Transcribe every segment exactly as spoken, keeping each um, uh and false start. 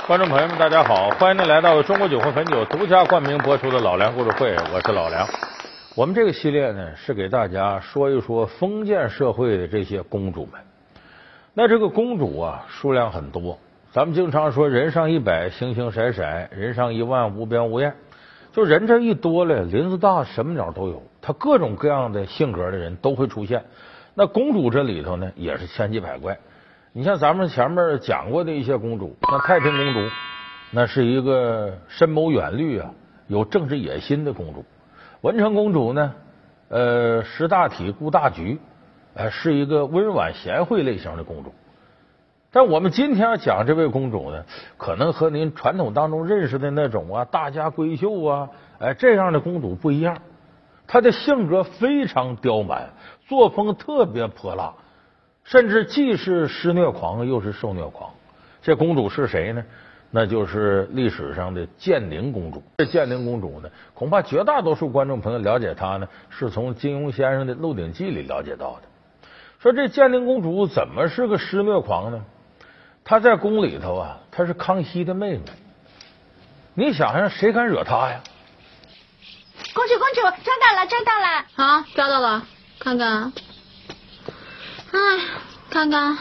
观众朋友们，大家好，欢迎您来到中国酒魂汾酒独家冠名播出的老梁故事会，我是老梁。我们这个系列呢，是给大家说一说封建社会的这些公主们。那这个公主啊，数量很多，咱们经常说人上一百，形形色色；人上一万，无边无厌。就人这一多了，林子大，什么鸟都有，他各种各样的性格的人都会出现。那公主这里头呢，也是千奇百怪。你像咱们前面讲过的一些公主，像太平公主，那是一个深谋远虑啊，有政治野心的公主。文成公主呢，呃，识大体顾大局，呃，是一个温婉贤惠类型的公主。但我们今天要讲这位公主呢，可能和您传统当中认识的那种啊大家闺秀啊，哎这样的公主不一样。她的性格非常刁蛮，作风特别泼辣。甚至既是施虐狂又是受虐狂。这公主是谁呢？那就是历史上的建宁公主。这建宁公主呢，恐怕绝大多数观众朋友了解她呢，是从金庸先生的《鹿鼎记》里了解到的。说这建宁公主怎么是个施虐狂呢？她在宫里头啊，她是康熙的妹妹。你想想，谁敢惹她呀？ 公主，公主，抓到了，抓到了！ 好，抓到了，看看。哎，看看，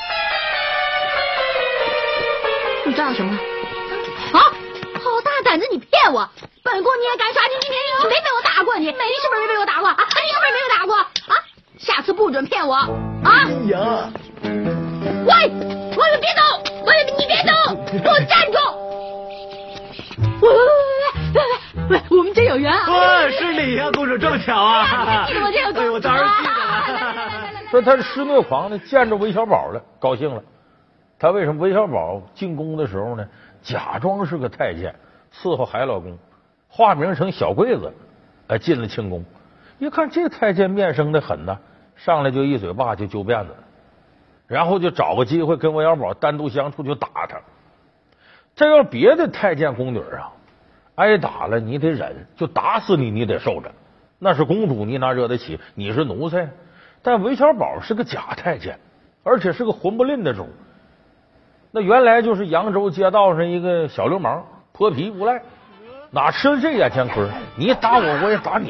你抓到什么？ 啊！好大胆子，你骗我！本宫你也敢耍？你你你没被我打过？你你是不是没被我打过啊？你是不是没有打过啊？下次不准骗我啊！ 哎呀！ 喂喂，别走！喂，你别走！给我站住！喂喂喂喂喂喂，我们真有缘啊！ 哇，是你呀，公主，这么巧啊！ 记得我这个公主， 对，我当然记得了。 说他是施虐狂呢，见着韦小宝了，高兴了。他为什么？韦小宝进宫的时候呢，假装是个太监，伺候海老公，化名成小桂子，哎，进了清宫。一看这太监面生的很呢，上来就一嘴巴就揪辫子，然后就找个机会跟韦小宝单独相处，就打他。这要别的太监宫女啊，挨打了你得忍，就打死你你得受着。那是公主，你哪惹得起？你是奴才。但韦小宝是个假太监，而且是个混不吝的主。那原来就是扬州街道上一个小流氓，泼皮无赖，哪吃了这眼前亏？你打我，我也打你。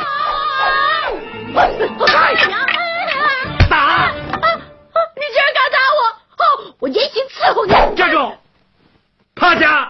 打！ 你居然敢打我！哦，我严刑伺候你！ 站住！趴下！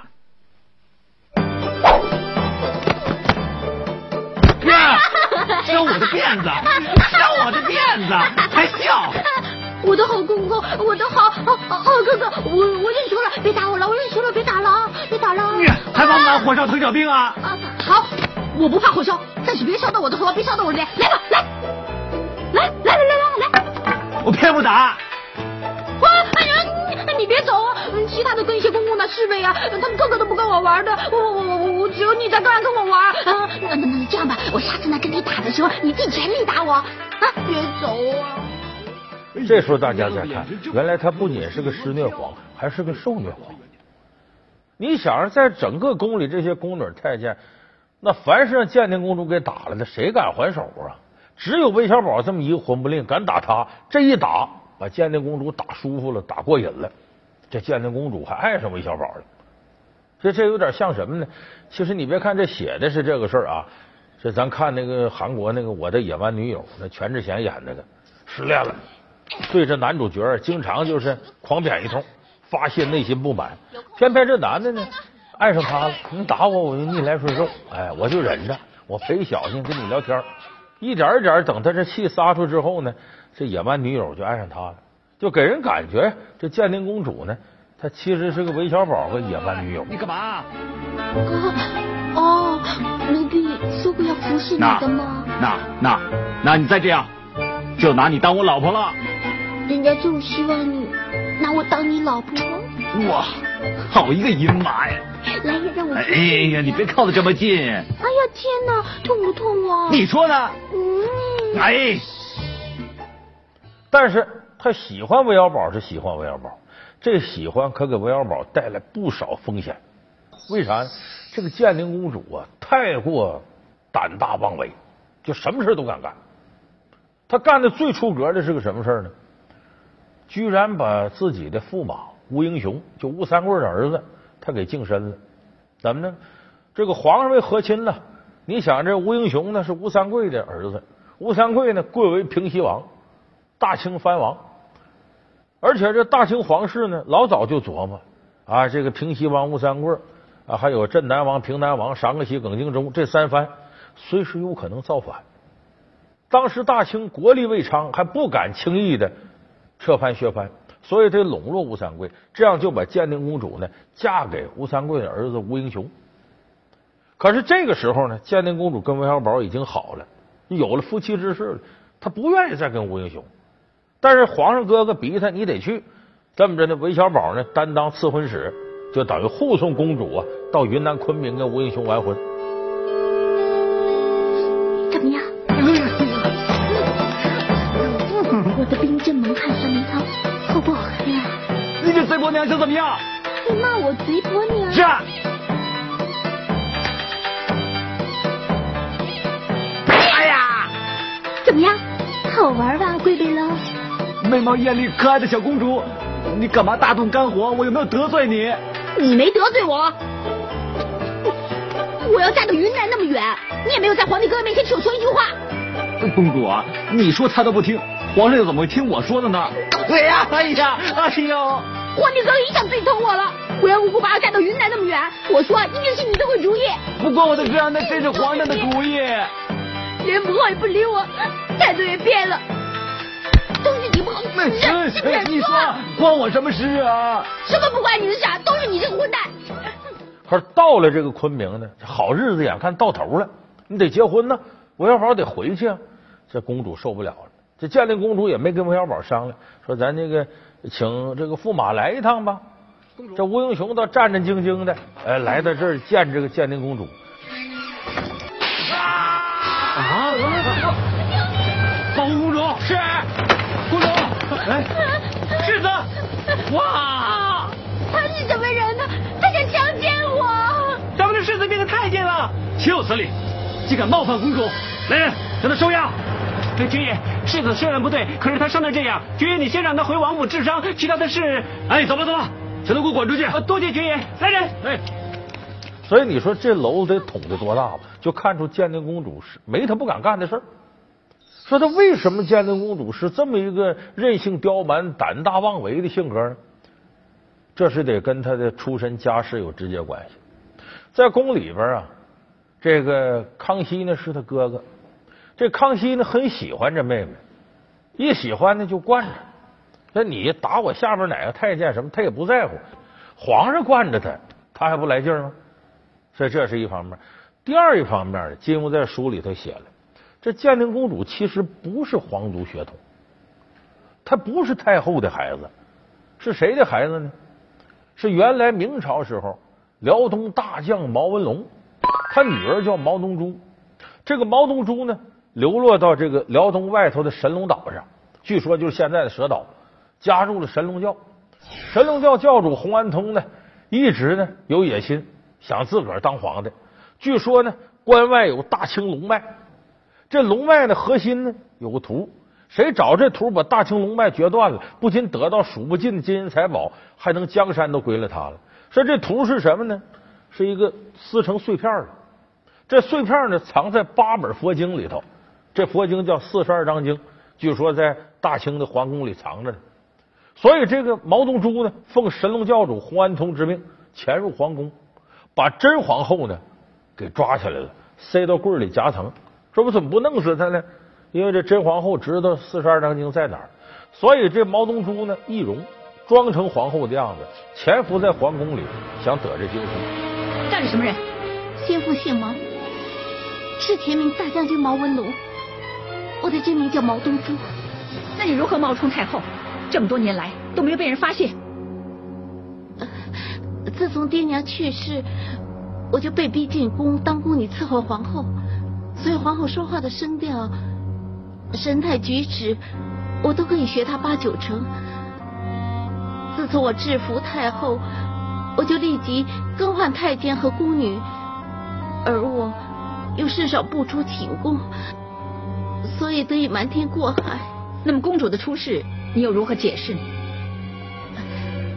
呀！削我的辫子！削我的辫子！还笑！ 我的好公公，我的好好好哥哥，我我认输了，别打我了，我认输了，别打了啊，别打了！ 还往哪火烧藤小兵啊？ 啊，好，我不怕火烧，但是别烧到我的火，别烧到我的脸，来吧，来，来来来来来来！ 我偏不打！ 哇，哎呀，你你别走啊！其他的跟一些公公的侍卫啊，他们个个都不跟我玩的，我我我我只有你在敢跟我玩啊！那那那这样吧，我下次呢跟你打的时候，你尽全力打我啊！别走啊！ 这时候大家再看，原来他不仅是个施虐狂，还是个受虐狂。你想着在整个宫里这些宫女太监，那凡是让建宁公主给打了，那谁敢还手啊？只有韦小宝这么一个混不吝敢打他，这一打把建宁公主打舒服了，打过瘾了，这建宁公主还爱上韦小宝了。这这有点像什么呢？其实你别看这写的是这个事儿啊，这咱看那个韩国那个《我的野蛮女友》，那全智贤演那个失恋了。对这男主角经常就是狂扁一通，发泄内心不满。偏偏这男的呢，爱上他了，你打我我就逆来顺受，哎，我就忍着，我陪小心跟你聊天，一点一点等他这气撒出之后呢，这野蛮女友就爱上他了，就给人感觉这建宁公主呢，她其实是个韦小宝和野蛮女友。 你干嘛？ 哥，哦，奴婢说过要服侍你的吗？ 那那那你再这样，就拿你当我老婆了。 人家就希望你拿我当你老婆。 哇，好一个阴马呀！ 来，让我。 哎呀，你别靠得这么近。哎呀， 天哪，痛不痛啊？ 你说呢？ 嗯。 哎。 但是他喜欢韦小宝是喜欢韦小宝，这喜欢可给韦小宝带来不少风险。为啥呢？这个建宁公主啊，太过胆大妄为，就什么事都敢干。她干的最出格的是个什么事呢？居然把自己的驸马吴英雄，就吴三桂的儿子， 他给净身了。怎么呢？这个皇上为和亲了，你想这吴英雄呢是吴三桂的儿子，吴三桂呢贵为平西王，大清藩王，而且这大清皇室呢老早就琢磨啊，这个平西王吴三桂啊，还有镇南王、平南王、上个西、耿精忠这三藩随时有可能造反。当时大清国力未昌，还不敢轻易的撤藩削藩，所以得笼络吴三桂，这样就把建宁公主呢嫁给吴三桂的儿子吴英雄。可是这个时候呢，建宁公主跟韦小宝已经好了，有了夫妻之事了，她不愿意再跟吴英雄，但是皇上哥哥逼他，你得去。这么着呢，韦小宝呢担当赐婚使，就等于护送公主啊到云南昆明跟吴英雄完婚。 怎么样？我的冰镇蒙汗酸梅汤好不好喝呀？ 你这贼婆娘想怎么样？ 你骂我贼婆娘？ 是啊。哎呀， 怎么样？好玩吧，贵妃了？ 美貌艳丽可爱的小公主，你干嘛大动肝火？我有没有得罪你？ 你没得罪我。我要嫁到云南那么远，你也没有在皇帝哥哥面前替我说一句话。 公主啊，你说他都不听，皇上又怎么会听我说的呢？对呀，哎呀，哎呦， 皇帝哥哥一向最疼我了，无缘无故把我嫁到云南那么远，我说一定是你的鬼主意。 不关我的事啊，那真是皇上的主意。 连母后也不理我，态度也变了，都是你不好， 那行行，你说关我什么事啊？ 什么不关你的事啊？都是你这个混蛋。 可是到了这个昆明呢，好日子眼看到头了，你得结婚呢，韦小宝得回去啊。这公主受不了了，这建宁公主也没跟韦小宝商量，说咱这个请这个驸马来一趟吧。这吴英雄倒战战兢兢的，哎，来到这儿见这个建宁公主。 啊！保护公主是公主，哎，世子，哇！ 他是什么人呢？他想强奸我！ 咱们的世子变成太监了，岂有此理！竟敢冒犯公主，来人，将他收押。哎，爵爷，世子虽然不对，可是他伤成这样，爵爷你先让他回王府治伤，其他的事……哎，走吧走吧，全都给我滚出去！多谢爵爷，来人！哎。 所以你说这楼得捅得多大吧？就看出建宁公主是没她不敢干的事儿。说她为什么建宁公主是这么一个任性刁蛮、胆大妄为的性格呢？这是得跟她的出身家世有直接关系。在宫里边啊，这个康熙呢是他哥哥，这康熙呢很喜欢这妹妹，一喜欢呢就惯着。那你打我下边哪个太监什么，他也不在乎。皇上惯着他，他还不来劲吗？所以这是一方面。第二一方面，金庸在书里头写了，这建宁公主其实不是皇族血统，她不是太后的孩子，是谁的孩子呢？是原来明朝时候辽东大将毛文龙，他女儿叫毛东珠。这个毛东珠呢，流落到这个辽东外头的神龙岛上，据说就是现在的蛇岛，加入了神龙教。神龙教教主洪安通呢，一直呢有野心，想自个儿当皇帝。据说呢，关外有大清龙脉，这龙脉的核心呢有个图，谁找这图把大清龙脉决断了，不仅得到数不尽的金银财宝，还能江山都归了他了。说这图是什么呢？是一个撕成碎片的，这碎片呢藏在八本佛经里头，这佛经叫四十二章经，据说在大清的皇宫里藏着呢。所以这个毛东珠呢，奉神龙教主洪安通之命潜入皇宫，把真皇后呢给抓起来了，塞到柜里夹层。说我怎么不弄死他呢？因为这真皇后知道四十二章经在哪儿，所以这毛东珠呢易容，装成皇后的样子，潜伏在皇宫里，想得这经书。 这是什么人？ 先父姓毛，是前明大将军毛文龙，我的真名叫毛东珠。 那你如何冒充太后？这么多年来都没有被人发现。 呃、自从爹娘去世，我就被逼进宫当宫女伺候皇后，所以皇后说话的声调、神态举止，我都可以学她八九成。自从我制服太后，我就立即更换太监和宫女，而我又甚少不出寝宫，所以得以瞒天过海。 那么公主的出事，你又如何解释呢？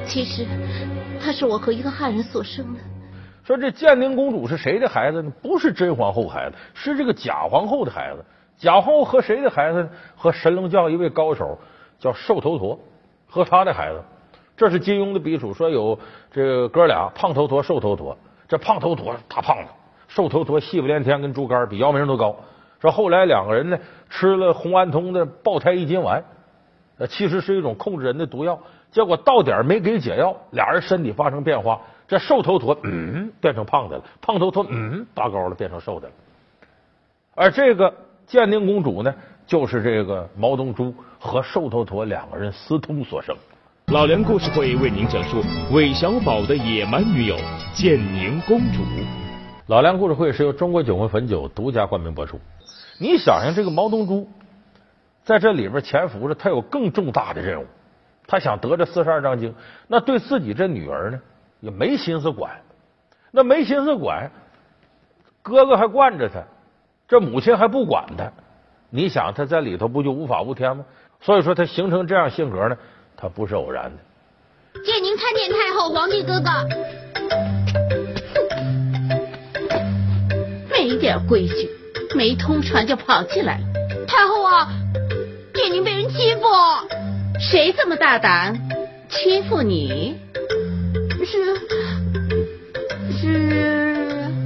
其实她是我和一个汉人所生的。 说这建宁公主是谁的孩子呢？不是真皇后孩子，是这个贾皇后的孩子。贾皇后和谁的孩子呢？和神龙教一位高手叫寿头陀，和他的孩子。这是金庸的笔属，说有这个哥俩，胖头陀、瘦头陀。这胖头陀大胖子，瘦头陀细不连天，跟竹竿比姚明都高。说后来两个人呢吃了洪安通的爆胎一金丸，呃，其实是一种控制人的毒药，结果到点没给解药，俩人身体发生变化。这瘦头陀嗯变成胖的了，胖头陀嗯拔高了变成瘦的了。而这个建宁公主呢，就是这个毛东珠和瘦头陀两个人私通所生。 老梁故事会为您讲述韦小宝的野蛮女友建宁公主。 老梁故事会是由中国酒魂汾酒独家冠名播出。你想想，这个毛东珠在这里边潜伏着，他有更重大的任务，他想得这四十二章经，那对自己这女儿呢也没心思管，那没心思管，哥哥还惯着他，这母亲还不管他，你想他在里头不就无法无天吗？所以说他形成这样性格呢，他不是偶然的。 建宁参见太后、皇帝哥哥。 没点规矩，没通传就跑进来了。 太后啊，建宁被人欺负。 谁这么大胆欺负你？ 是是，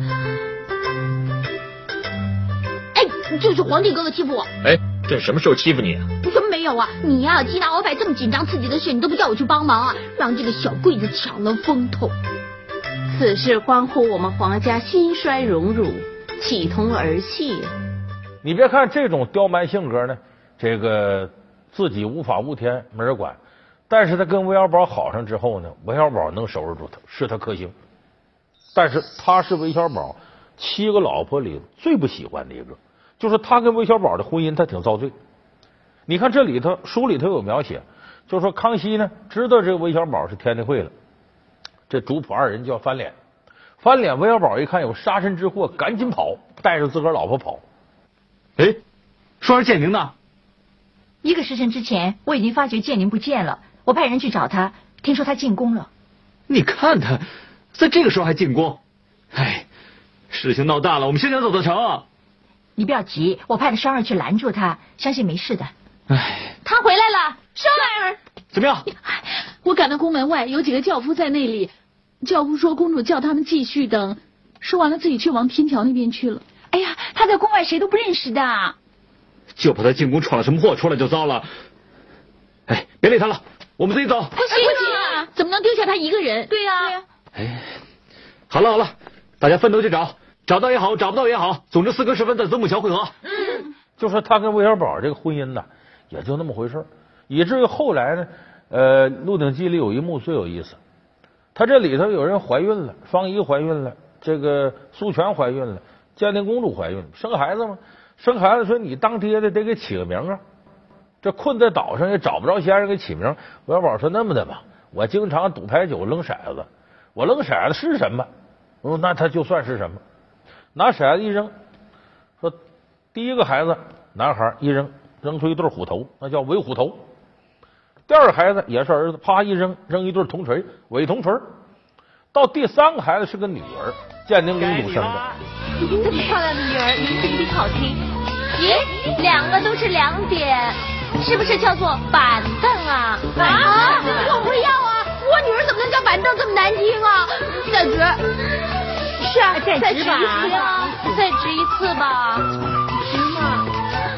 哎，就是皇帝哥哥欺负我。 哎，这什么时候欺负你啊？ 什么没有啊？你呀、啊，鸡大王牌这么紧张刺激的事，你都不叫我去帮忙啊，让这个小桂子抢了风头。 此事关乎我们皇家兴衰荣辱，岂同儿戏啊？ 你别看这种刁蛮性格呢，这个自己无法无天，没人管。但是他跟韦小宝好上之后呢，韦小宝能收拾住他，是他克星。但是他是韦小宝七个老婆里最不喜欢的一个，就是他跟韦小宝的婚姻，他挺遭罪。你看这里头书里头有描写，就说康熙呢知道这个韦小宝是天地会了，这主仆二人就要翻脸。翻脸，韦小宝一看有杀身之祸，赶紧跑，带着自个儿老婆跑。 哎，说是建宁呢？ 一个时辰之前，我已经发觉建宁不见了，我派人去找他，听说他进宫了。 你看他，在这个时候还进宫，哎，事情闹大了，我们先想走得成。 你不要急，我派了双儿去拦住他，相信没事的。 哎， 他回来了，双儿。 怎么样？ 我赶到宫门外，有几个轿夫在那里。轿夫说公主叫他们继续等，说完了自己却往天桥那边去了。 哎呀，他在宫外谁都不认识的， 就怕他进宫闯了什么祸，出来就糟了。哎，别理他了，我们自己走。 不行不行啊，怎么能丢下他一个人？ 对呀、啊。 哎，好了好了，大家分头去找，找到也好，找不到也好，总之四更时分在子母桥汇合。 嗯， 就说他跟韦小宝这个婚姻呢，也就那么回事，以至于后来呢，呃，《鹿鼎记》里有一幕最有意思。他这里头有人怀孕了，方怡怀孕了，这个苏全怀孕了，建宁公主怀孕了，生孩子吗？生孩子说你当爹的得给起个名啊，这困在岛上也找不着先生给起名。韦小宝说那么的吧，我经常赌牌九扔骰子，我扔骰子是什么？我说那他就算是什么。拿骰子一扔，说第一个孩子男孩一扔，扔出一对虎头，那叫韦虎头。第二个孩子也是儿子，啪一扔，扔一对铜锤，韦铜锤。到第三个孩子是个女儿，建宁公主生的。 这么漂亮的女儿，名字一定好听。咦，两个都是两点，是不是叫做板凳啊？ 啊！我不要啊！我女儿怎么能叫板凳这么难听啊？再直。 是啊，再再直直吧。 一次啊！ 再直一次吧。 直嘛。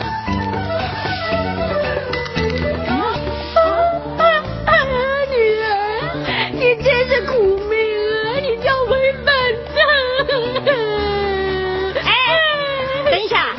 你真是苦命啊！你叫回板凳。 哎，等一下，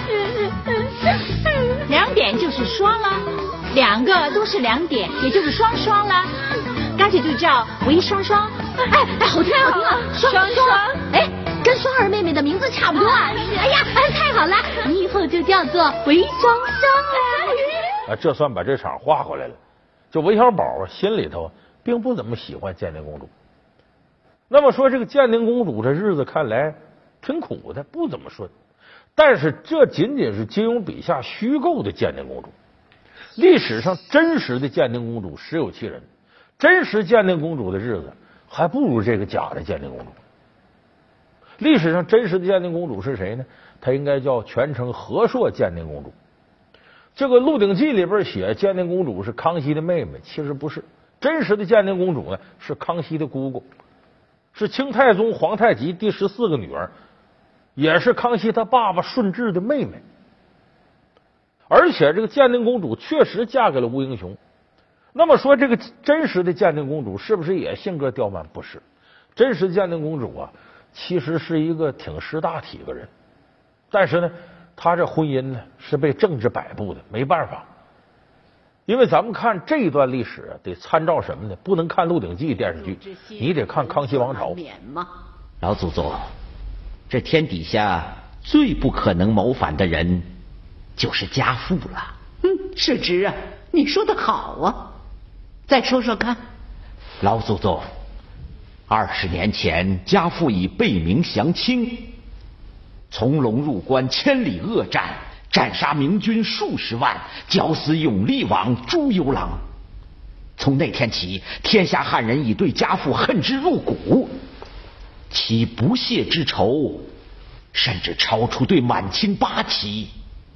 两点就是双了，两个都是两点，也就是双双了，干脆就叫韦双双。 哎哎，好听好听啊！双双，哎，跟双儿妹妹的名字差不多啊！哎呀，哎，太好了，你以后就叫做韦双双了。 啊，这算把这场画回来了。就韦小宝啊，心里头并不怎么喜欢建宁公主。那么说，这个建宁公主这日子看来挺苦的，不怎么顺。但是这仅仅是金庸笔下虚构的建宁公主，历史上真实的建宁公主实有其人。 真实建宁公主的日子还不如这个假的建宁公主。历史上真实的建宁公主是谁呢？她应该叫全称和硕建宁公主。这个《鹿鼎记》里边写建宁公主是康熙的妹妹，其实不是。真实的建宁公主呢是康熙的姑姑，是清太宗皇太极第十四个女儿，也是康熙他爸爸顺治的妹妹。而且这个建宁公主确实嫁给了吴英雄。那么说，这个真实的建宁公主是不是也性格刁蛮？不是，真实的建宁公主啊，其实是一个挺识大体的人，但是呢，她这婚姻呢是被政治摆布的，没办法。因为咱们看这一段历史啊，得参照什么呢？不能看《鹿鼎记》电视剧，你得看《康熙王朝》。 老祖宗，这天底下最不可能谋反的人就是家父了。 嗯，世侄啊，你说的好啊，再说说看。 老祖宗，二十年前家父以背名降清，从龙入关，千里恶战，斩杀明军数十万，绞死永历王朱由榔。从那天起，天下汉人已对家父恨之入骨，其不泄之仇甚至超出对满清八旗。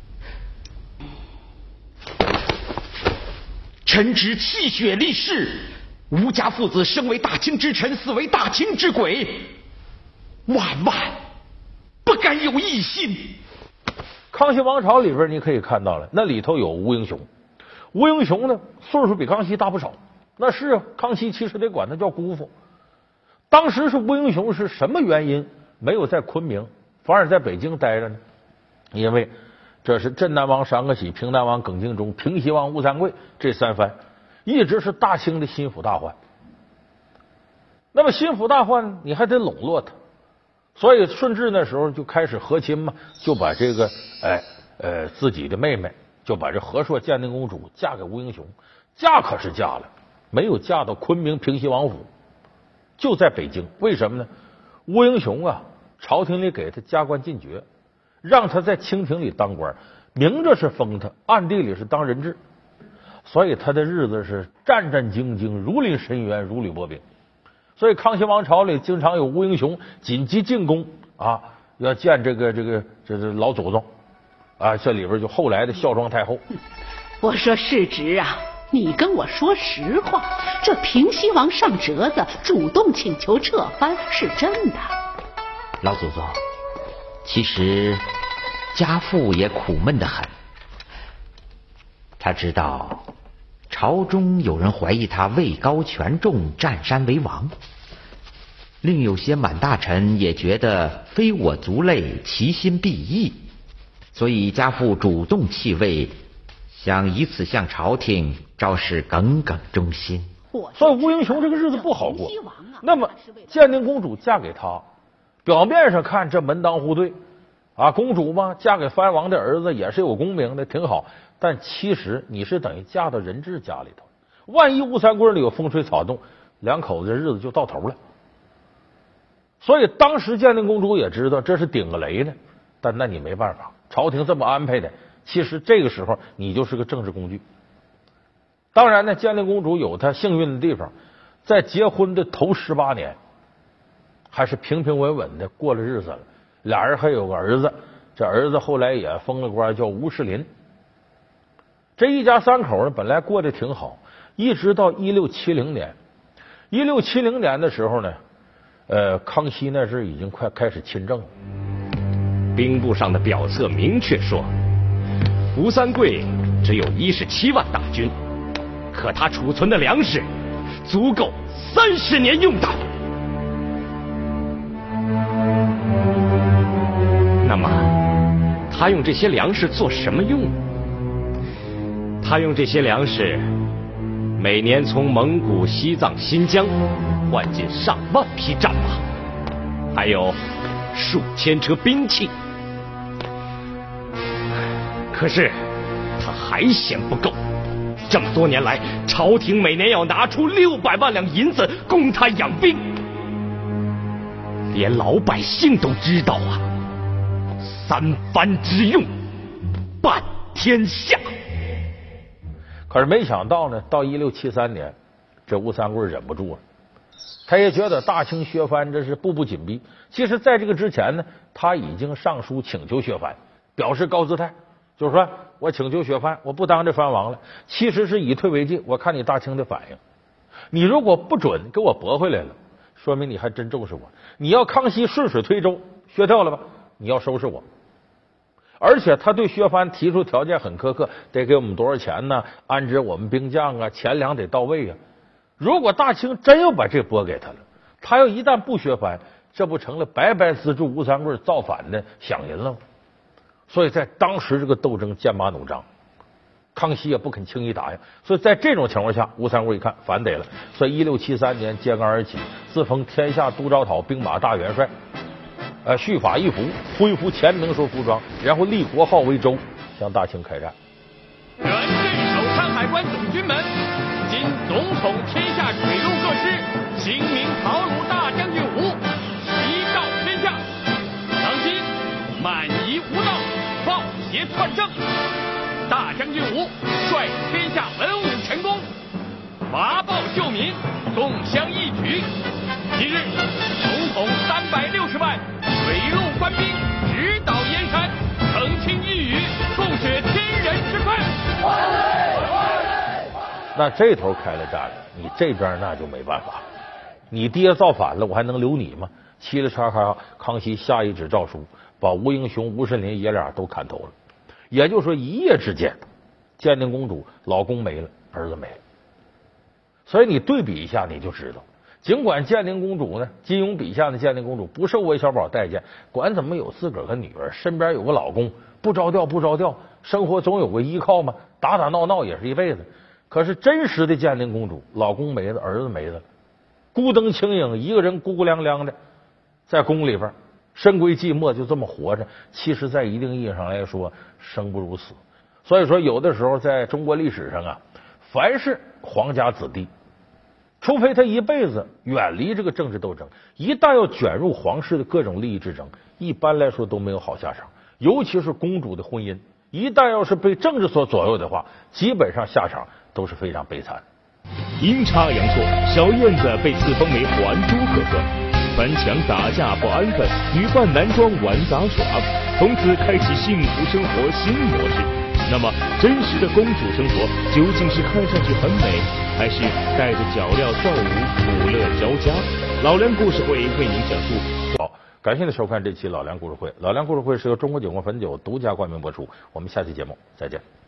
臣侄泣血立誓，吴家父子生为大清之臣，死为大清之鬼，万万不敢有异心。 康熙王朝里边你可以看到了，那里头有吴英雄。吴英雄呢，岁数比康熙大不少。那是啊，康熙其实得管他叫姑父。当时是吴英雄是什么原因没有在昆明，反而在北京待着呢？因为这是镇南王尚可喜、平南王耿精忠、平西王吴三桂这三藩一直是大清的心腹大患。那么心腹大患你还得笼络他，所以顺治那时候就开始和亲嘛，就把这个哎呃自己的妹妹，就把这和硕建宁公主嫁给吴英雄。嫁可是嫁了，没有嫁到昆明平西王府，就在北京。为什么呢？吴英雄啊，朝廷里给他加官进爵，让他在清廷里当官，明着是封他，暗地里是当人质，所以他的日子是战战兢兢，如临深渊，如履薄冰。所以康熙王朝里经常有吴英雄紧急进宫啊，要见这个这个这个老祖宗啊，这里边就后来的孝庄太后。 我说世侄啊，你跟我说实话，这平西王上折子主动请求撤藩是真的。 老祖宗，其实家父也苦闷得很。他知道朝中有人怀疑他位高权重，占山为王，另有些满大臣也觉得非我族类，其心必异，所以家父主动弃位，想以此向朝廷昭示耿耿忠心。 所以吴英雄这个日子不好过。那么建宁公主嫁给他，表面上看这门当户对啊，公主嘛嫁给藩王的儿子也是有功名的，挺好。但其实你是等于嫁到人质家里头，万一吴三桂里有风吹草动，两口子的日子就到头了。所以当时建宁公主也知道这是顶个雷呢，但那你没办法，朝廷这么安排的，其实这个时候你就是个政治工具。当然呢，建宁公主有她幸运的地方，在结婚的头十八年还是平平稳稳的过了日子了，俩人还有个儿子，这儿子后来也封了官，叫吴世林。这一家三口呢，本来过得挺好，一直到一六七零年。一六七零年的时候呢，呃，康熙那时已经快开始亲政了。 兵部上的表册明确说，吴三桂只有一十七万大军，可他储存的粮食足够三十年用的。那么，他用这些粮食做什么用？他用这些粮食，每年从蒙古、西藏、新疆换进上万匹战马，还有数千车兵器。可是他还嫌不够，这么多年来，朝廷每年要拿出六百万两银子供他养兵，连老百姓都知道啊，三藩之用，半天下。 可是没想到呢，到一六七三年， 这吴三桂忍不住了，他也觉得大清削藩这是步步紧逼。其实，在这个之前呢，他已经上书请求削藩，表示高姿态，就是说我请求削藩，我不当这藩王了。其实是以退为进，我看你大清的反应。你如果不准给我驳回来了，说明你还真重视我。你要康熙顺水推舟削掉了吧，你要收拾我。而且他对削藩提出条件很苛刻，得给我们多少钱呢？安置我们兵将啊，钱粮得到位啊。如果大清真要把这拨给他了，他要一旦不削藩，这不成了白白资助吴三桂造反的饷银了吗？所以在当时这个斗争剑拔弩张，康熙也不肯轻易答应。所以在这种情况下，吴三桂一看反得了，所以一六七三年揭竿而起，自封天下都招讨兵马大元帅。呃，蓄法一服，恢复前明时服装，然后立国号为周，向大清开战。 原镇守山海关总军门，今总统天下水陆各师，兴明讨虏大将军武，旗告天下。当今满夷无道，暴邪篡政，大将军武率天下文武臣工，伐暴救民，共襄义举。今日总统三百六十万水陆官兵直捣燕山，澄清一语，共雪天人之愤。 那这头开了战了，你这边那就没办法。你爹造反了，我还能留你吗？嘁哩嚓嚓，康熙下一纸诏书，把吴英雄、吴慎林爷俩都砍头了。也就是说，一夜之间，建宁公主老公没了，儿子没了。所以你对比一下，你就知道。尽管建宁公主呢，金庸笔下的建宁公主不受韦小宝待见，管怎么有自个儿个女儿，身边有个老公，不着调不着调，生活总有个依靠嘛，打打闹闹也是一辈子。可是真实的建宁公主，老公没了，儿子没了，孤灯清影，一个人孤孤凉凉的在宫里边，深闺寂寞，就这么活着。其实，在一定意义上来说，生不如死。所以说，有的时候在中国历史上啊，凡是皇家子弟，除非他一辈子远离这个政治斗争，一旦要卷入皇室的各种利益之争，一般来说都没有好下场。尤其是公主的婚姻，一旦要是被政治所左右的话，基本上下场都是非常悲惨。 阴差阳错，小燕子被赐封为还珠格格，顽强打架不安分，女扮男装玩杂耍，从此开启幸福生活新模式。那么，真实的公主生活究竟是看上去很美，还是带着脚镣跳舞，苦乐交加？老梁故事会为您讲述。 好，感谢您收看这期老梁故事会。老梁故事会是由中国酒国汾酒独家冠名播出。我们下期节目再见。